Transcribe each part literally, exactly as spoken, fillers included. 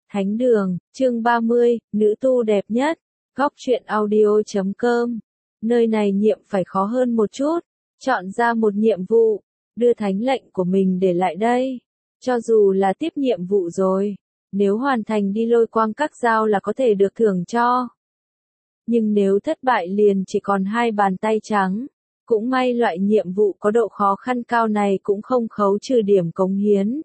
Thánh đường, chương ba mươi, nữ tu đẹp nhất, góc truyện audio chấm com. Nơi này nhiệm phải khó hơn một chút, chọn ra một nhiệm vụ, đưa thánh lệnh của mình để lại đây. Cho dù là tiếp nhiệm vụ rồi, nếu hoàn thành đi lôi quang các dao là có thể được thưởng cho. Nhưng nếu thất bại liền chỉ còn hai bàn tay trắng. Cũng may loại nhiệm vụ có độ khó khăn cao này cũng không khấu trừ điểm cống hiến.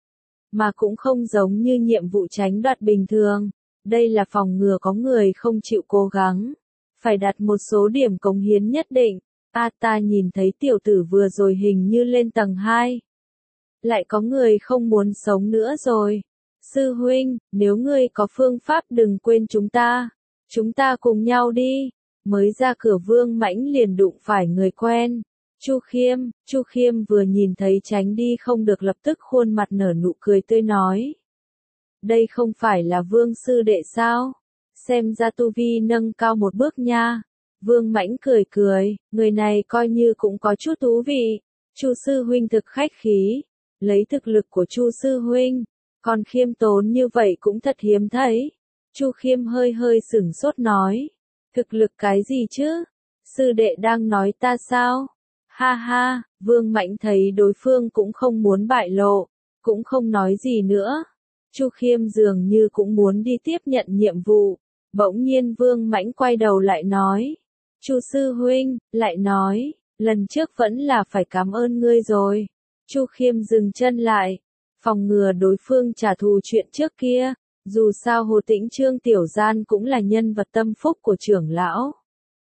Mà cũng không giống như nhiệm vụ tránh đoạt bình thường. Đây là phòng ngừa có người không chịu cố gắng. Phải đạt một số điểm cống hiến nhất định. A ta nhìn thấy tiểu tử vừa rồi hình như lên tầng hai. Lại có người không muốn sống nữa rồi. Sư huynh, nếu ngươi có phương pháp đừng quên chúng ta. Chúng ta cùng nhau đi. Mới ra cửa Vương Mãnh liền đụng phải người quen. Chu Khiêm, Chu Khiêm vừa nhìn thấy tránh đi không được lập tức khuôn mặt nở nụ cười tươi nói. Đây không phải là Vương sư đệ sao? Xem ra tu vi nâng cao một bước nha. Vương Mãnh cười cười, người này coi như cũng có chút thú vị. Chu sư huynh thực khách khí, lấy thực lực của Chu sư huynh, còn khiêm tốn như vậy cũng thật hiếm thấy. Chu Khiêm hơi hơi sửng sốt nói. Thực lực cái gì chứ? Sư đệ đang nói ta sao? Ha ha, Vương Mãnh thấy đối phương cũng không muốn bại lộ, cũng không nói gì nữa. Chu Khiêm dường như cũng muốn đi tiếp nhận nhiệm vụ. Bỗng nhiên Vương Mãnh quay đầu lại nói. Chu sư huynh, lại nói, lần trước vẫn là phải cảm ơn ngươi rồi. Chu Khiêm dừng chân lại, phòng ngừa đối phương trả thù chuyện trước kia. Dù sao Hồ Tĩnh Trương Tiểu Gian cũng là nhân vật tâm phúc của trưởng lão.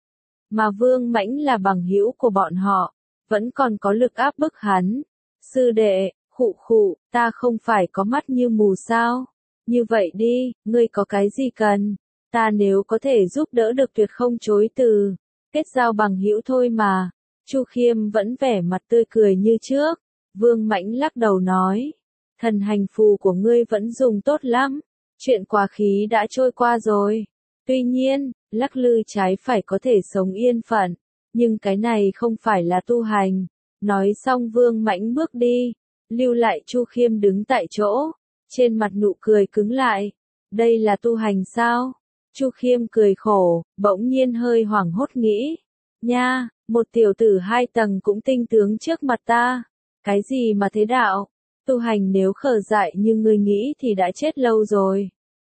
Mà Vương Mãnh là bằng hữu của bọn họ, vẫn còn có lực áp bức hắn. Sư đệ, khụ khụ, ta không phải có mắt như mù sao? Như vậy đi, ngươi có cái gì cần? Ta nếu có thể giúp đỡ được tuyệt không chối từ. Kết giao bằng hữu thôi mà. Chu Khiêm vẫn vẻ mặt tươi cười như trước. Vương Mãnh lắc đầu nói. Thần hành phù của ngươi vẫn dùng tốt lắm. Chuyện quá khí đã trôi qua rồi. Tuy nhiên, lắc lư trái phải có thể sống yên phận. Nhưng cái này không phải là tu hành. Nói xong Vương Mãnh bước đi. Lưu lại Chu Khiêm đứng tại chỗ. Trên mặt nụ cười cứng lại. Đây là tu hành sao? Chu Khiêm cười khổ, bỗng nhiên hơi hoảng hốt nghĩ. Nha, một tiểu tử hai tầng cũng tinh tướng trước mặt ta. Cái gì mà thế đạo? Tu hành nếu khờ dại như ngươi nghĩ thì đã chết lâu rồi.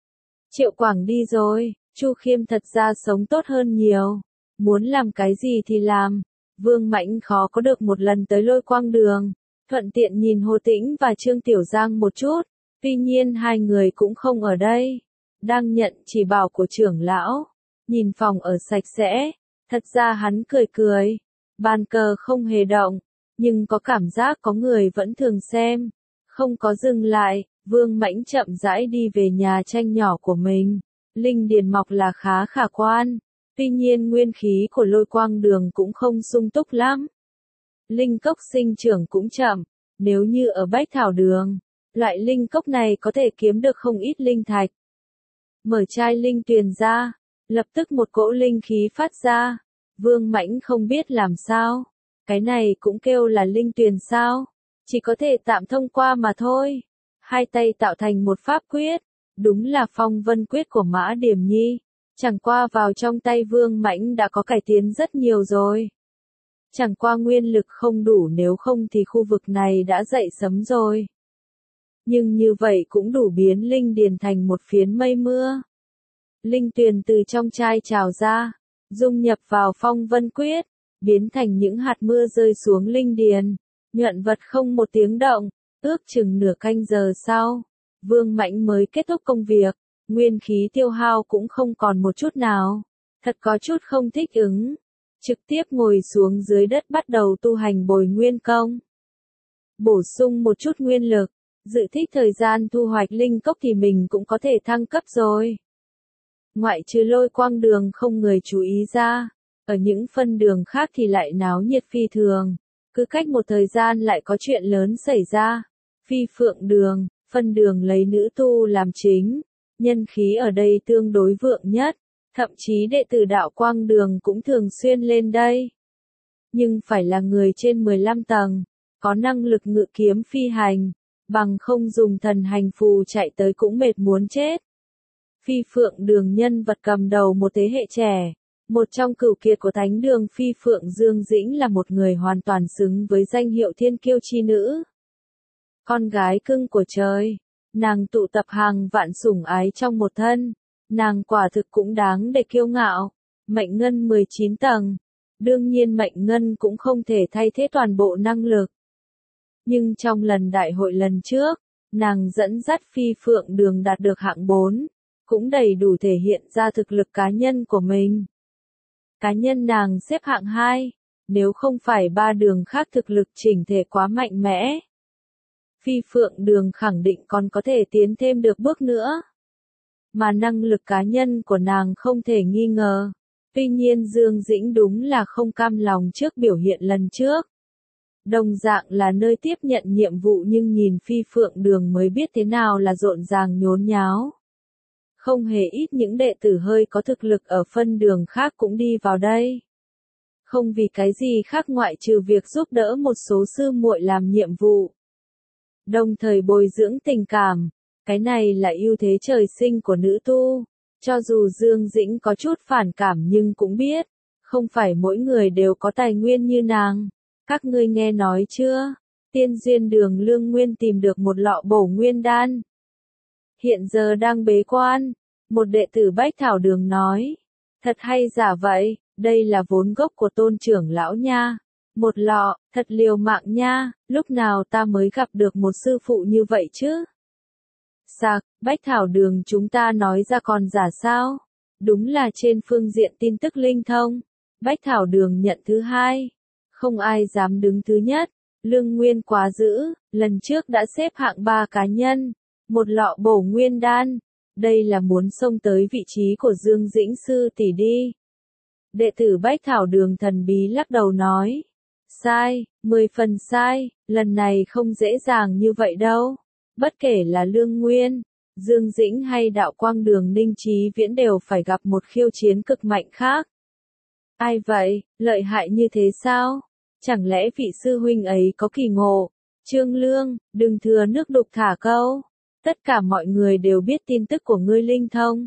Triệu Quảng đi rồi, Chu Khiêm thật ra sống tốt hơn nhiều. Muốn làm cái gì thì làm. Vương Mãnh khó có được một lần tới lôi quang đường. Thuận tiện nhìn Hồ Tĩnh và Trương Tiểu Giang một chút. Tuy nhiên hai người cũng không ở đây. Đang nhận chỉ bảo của trưởng lão. Nhìn phòng ở sạch sẽ. Thật ra hắn cười cười. Bàn cờ không hề động. Nhưng có cảm giác có người vẫn thường xem. Không có dừng lại, Vương Mãnh chậm rãi đi về nhà tranh nhỏ của mình. Linh điền mọc là khá khả quan. Tuy nhiên nguyên khí của lôi quang đường cũng không sung túc lắm. Linh cốc sinh trưởng cũng chậm. Nếu như ở Bách Thảo Đường, loại linh cốc này có thể kiếm được không ít linh thạch. Mở chai linh tuyền ra, lập tức một cỗ linh khí phát ra. Vương Mãnh không biết làm sao. Cái này cũng kêu là linh tuyền sao? Chỉ có thể tạm thông qua mà thôi. Hai tay tạo thành một pháp quyết. Đúng là phong vân quyết của Mã Điểm Nhi. Chẳng qua vào trong tay Vương Mãnh đã có cải tiến rất nhiều rồi. Chẳng qua nguyên lực không đủ, nếu không thì khu vực này đã dậy sấm rồi. Nhưng như vậy cũng đủ biến linh điền thành một phiến mây mưa. Linh tuyền từ trong chai trào ra, dung nhập vào phong vân quyết, biến thành những hạt mưa rơi xuống linh điền. Nhuận vật không một tiếng động, ước chừng nửa canh giờ sau, Vương Mãnh mới kết thúc công việc, nguyên khí tiêu hao cũng không còn một chút nào, thật có chút không thích ứng, trực tiếp ngồi xuống dưới đất bắt đầu tu hành bồi nguyên công. Bổ sung một chút nguyên lực, dự thích thời gian thu hoạch linh cốc thì mình cũng có thể thăng cấp rồi. Ngoại trừ lôi quang đường không người chú ý ra, ở những phân đường khác thì lại náo nhiệt phi thường. Cứ cách một thời gian lại có chuyện lớn xảy ra. Phi Phượng đường, phân đường lấy nữ tu làm chính. Nhân khí ở đây tương đối vượng nhất. Thậm chí đệ tử đạo quang đường cũng thường xuyên lên đây. Nhưng phải là người trên mười lăm tầng. Có năng lực ngự kiếm phi hành. bằng không dùng thần hành phù chạy tới cũng mệt muốn chết. Phi Phượng Đường nhân vật cầm đầu một thế hệ trẻ, một trong cửu kiệt của thánh đường Phi Phượng Dương Dĩnh là một người hoàn toàn xứng với danh hiệu thiên kiêu chi nữ. Con gái cưng của trời, nàng tụ tập hàng vạn sủng ái trong một thân, nàng quả thực cũng đáng để kiêu ngạo. Mệnh ngân mười chín tầng, đương nhiên mệnh ngân cũng không thể thay thế toàn bộ năng lực. Nhưng trong lần đại hội lần trước, nàng dẫn dắt Phi Phượng Đường đạt được hạng bốn, cũng đầy đủ thể hiện ra thực lực cá nhân của mình. Cá nhân nàng xếp hạng hai, nếu không phải ba đường khác thực lực chỉnh thể quá mạnh mẽ. Phi Phượng Đường khẳng định còn có thể tiến thêm được bước nữa. Mà năng lực cá nhân của nàng không thể nghi ngờ. Tuy nhiên Dương Dĩnh đúng là không cam lòng trước biểu hiện lần trước. Đồng dạng là nơi tiếp nhận nhiệm vụ nhưng nhìn Phi Phượng Đường mới biết thế nào là rộn ràng nhốn nháo. Không hề ít những đệ tử hơi có thực lực ở phân đường khác cũng đi vào đây. Không vì cái gì khác ngoại trừ việc giúp đỡ một số sư muội làm nhiệm vụ. Đồng thời bồi dưỡng tình cảm, cái này là ưu thế trời sinh của nữ tu. Cho dù Dương Dĩnh có chút phản cảm nhưng cũng biết, không phải mỗi người đều có tài nguyên như nàng. Các ngươi nghe nói chưa? Tiên duyên đường Lương Nguyên tìm được một lọ bổ nguyên đan. Hiện giờ đang bế quan, một đệ tử Bách Thảo Đường nói. Thật hay giả vậy, đây là vốn gốc của tôn trưởng lão nha. Một lọ, thật liều mạng nha, lúc nào ta mới gặp được một sư phụ như vậy chứ? Sạc, Bách Thảo Đường chúng ta nói ra còn giả sao? Đúng là trên phương diện tin tức linh thông. Bách Thảo Đường nhận thứ hai. Không ai dám đứng thứ nhất. Lương Nguyên quá dữ, lần trước đã xếp hạng ba cá nhân. Một lọ bổ nguyên đan. Đây là muốn xông tới vị trí của Dương Dĩnh sư tỷ đi. Đệ tử Bách Thảo Đường thần bí lắc đầu nói. Sai, mười phần sai, lần này không dễ dàng như vậy đâu. Bất kể là Lương Nguyên, Dương Dĩnh hay Đạo Quang Đường Ninh Chí Viễn đều phải gặp một khiêu chiến cực mạnh khác. Ai vậy, lợi hại như thế sao? Chẳng lẽ vị sư huynh ấy có kỳ ngộ? Trương Lương, đừng thừa nước đục thả câu. Tất cả mọi người đều biết tin tức của ngươi linh thông.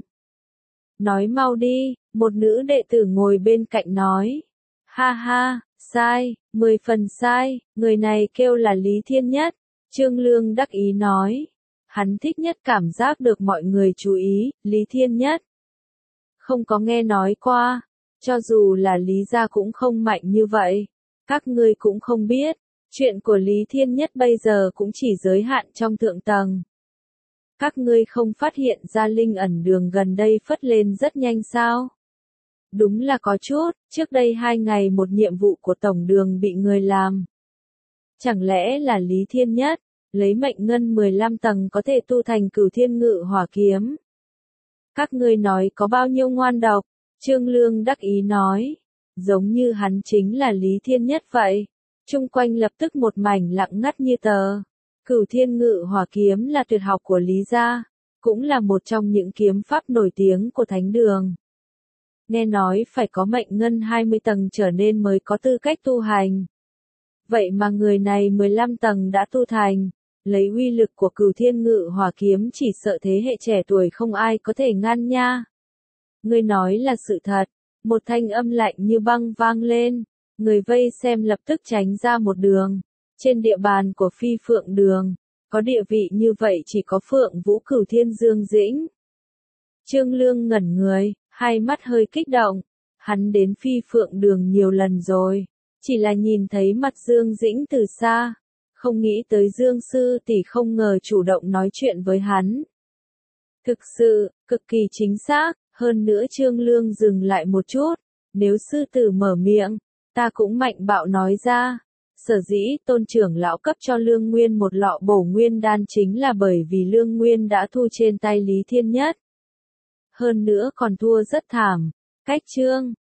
Nói mau đi, một nữ đệ tử ngồi bên cạnh nói. Ha ha, sai, mười phần sai, người này kêu là Lý Thiên Nhất. Trương Lương đắc ý nói. Hắn thích nhất cảm giác được mọi người chú ý, Lý Thiên Nhất. Không có nghe nói qua, cho dù là Lý gia cũng không mạnh như vậy. Các ngươi cũng không biết, chuyện của Lý Thiên Nhất bây giờ cũng chỉ giới hạn trong thượng tầng. Các ngươi không phát hiện ra linh ẩn đường gần đây phất lên rất nhanh sao? Đúng là có chút, trước đây hai ngày một nhiệm vụ của tổng đường bị người làm. Chẳng lẽ là Lý Thiên Nhất, lấy mệnh ngân mười lăm tầng có thể tu thành Cửu Thiên Ngự Hỏa Kiếm? Các ngươi nói có bao nhiêu ngoan độc? Trương Lương đắc ý nói. Giống như hắn chính là Lý Thiên Nhất vậy. Trung quanh lập tức một mảnh lặng ngắt như tờ. Cửu Thiên Ngự Hỏa Kiếm là tuyệt học của Lý gia, cũng là một trong những kiếm pháp nổi tiếng của Thánh Đường. Nghe nói phải có mệnh ngân hai mươi tầng trở nên mới có tư cách tu hành. Vậy mà người này mười lăm tầng đã tu thành, lấy uy lực của Cửu Thiên Ngự Hỏa Kiếm chỉ sợ thế hệ trẻ tuổi không ai có thể ngăn nha. Ngươi nói là sự thật, một thanh âm lạnh như băng vang lên, người vây xem lập tức tránh ra một đường. Trên địa bàn của Phi Phượng Đường, có địa vị như vậy chỉ có Phượng Vũ Cửu Thiên Dương Dĩnh. Trương Lương ngẩn người, hai mắt hơi kích động, hắn đến Phi Phượng Đường nhiều lần rồi, chỉ là nhìn thấy mặt Dương Dĩnh từ xa, không nghĩ tới Dương sư tỷ không ngờ chủ động nói chuyện với hắn. Thực sự, cực kỳ chính xác, hơn nữa Trương Lương dừng lại một chút, nếu sư tử mở miệng, ta cũng mạnh bạo nói ra. Sở dĩ tôn trưởng lão cấp cho Lương Nguyên một lọ bổ nguyên đan chính là bởi vì Lương Nguyên đã thu trên tay Lý Thiên Nhất. Hơn nữa còn thua rất thảm, cách chương.